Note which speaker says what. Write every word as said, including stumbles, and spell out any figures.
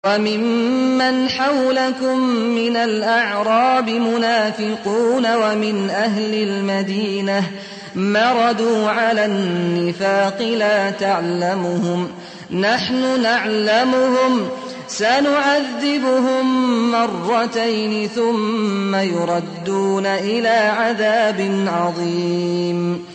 Speaker 1: وَمِمَّنْ حَوْلَكُم مِّنَ الْأَعْرَابِ مُنَافِقُونَ وَمِنْ أَهْلِ الْمَدِينَةِ مَرَدُوا عَلَى النِّفَاقِ لَا تَعْلَمُهُمْ ۖ نَحْنُ نَعْلَمُهُمْ ۚ سَنُعَذِّبُهُم مَّرَّتَيْنِ ثُمَّ يُرَدُّونَ إِلَىٰ عَذَابٍ عَظِيمٍ